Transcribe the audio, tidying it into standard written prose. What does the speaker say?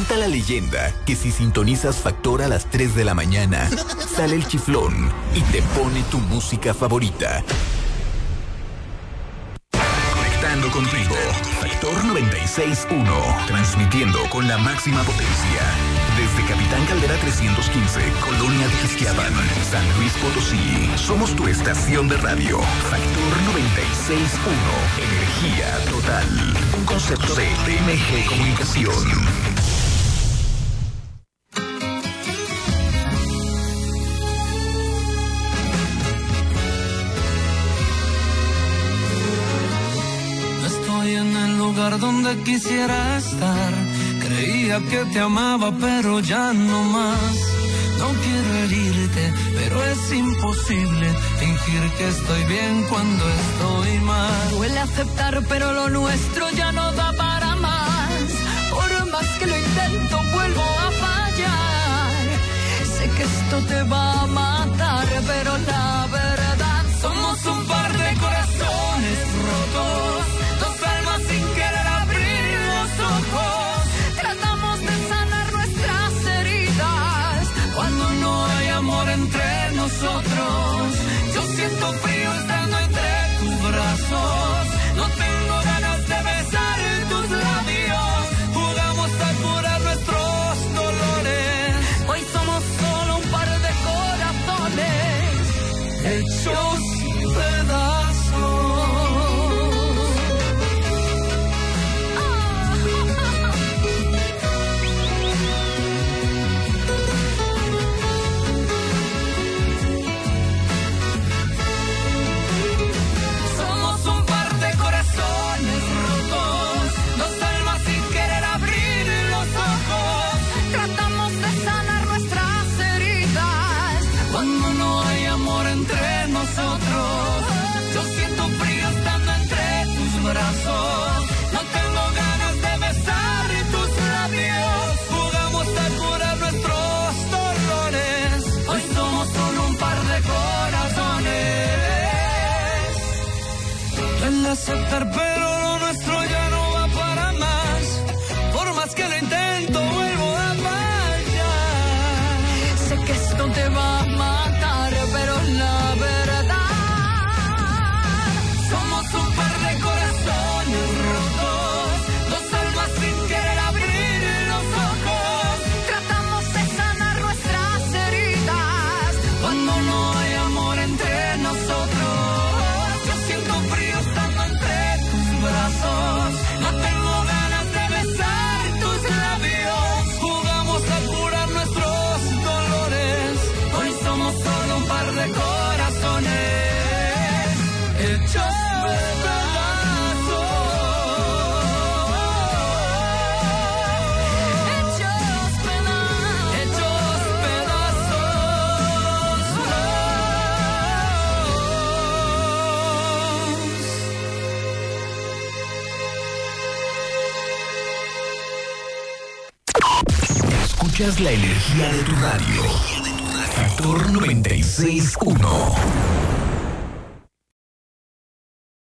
Cuenta la leyenda que si sintonizas Factor a las 3 de la mañana, sale el chiflón y te pone tu música favorita. Conectando contigo, Factor 96.1, transmitiendo con la máxima potencia. Desde Capitán Caldera 315, Colonia de Ixtlapan, San Luis Potosí. Somos tu estación de radio. Factor 96.1, energía total. Un concepto de TMG Comunicación. En el lugar donde quisiera estar, creía que te amaba pero ya no más. No quiero herirte, pero es imposible fingir que estoy bien cuando estoy mal. Duele aceptar, pero lo nuestro ya no da para más. Por más que lo intento, vuelvo a fallar. Sé que esto te va a matar, pero la verdad, somos un par de corazones rotos. Sin querer abrir los ojos, tratamos de sanar nuestras heridas. Cuando no hay amor entre nosotros, yo siento frío estando entre tus brazos. No tengo ganas de besar tus labios. Jugamos a curar nuestros dolores. Hoy somos solo un par de corazones hechos pedazos. No tengo ganas de besar tus labios. Jugamos a curar nuestros dolores. Hoy somos solo un par de corazones. Duele aceptar, pero lo nuestro ya no va para más. Por más que lo intento, vuelvo a fallar. Sé que esto te va a matar, pero la verdad, somos un par de corazones rotos, dos almas sin querer abrir los ojos. Tratamos de sanar nuestras heridas. Cuando no hay amor entre nosotros, yo siento frío estando entre tus brazos. No tengo ganas de besar tus labios. Jugamos a curar nuestros dolores. Hoy somos solo un par de corazones hechos Escuchas la energía de tu radio. Factor 96.1.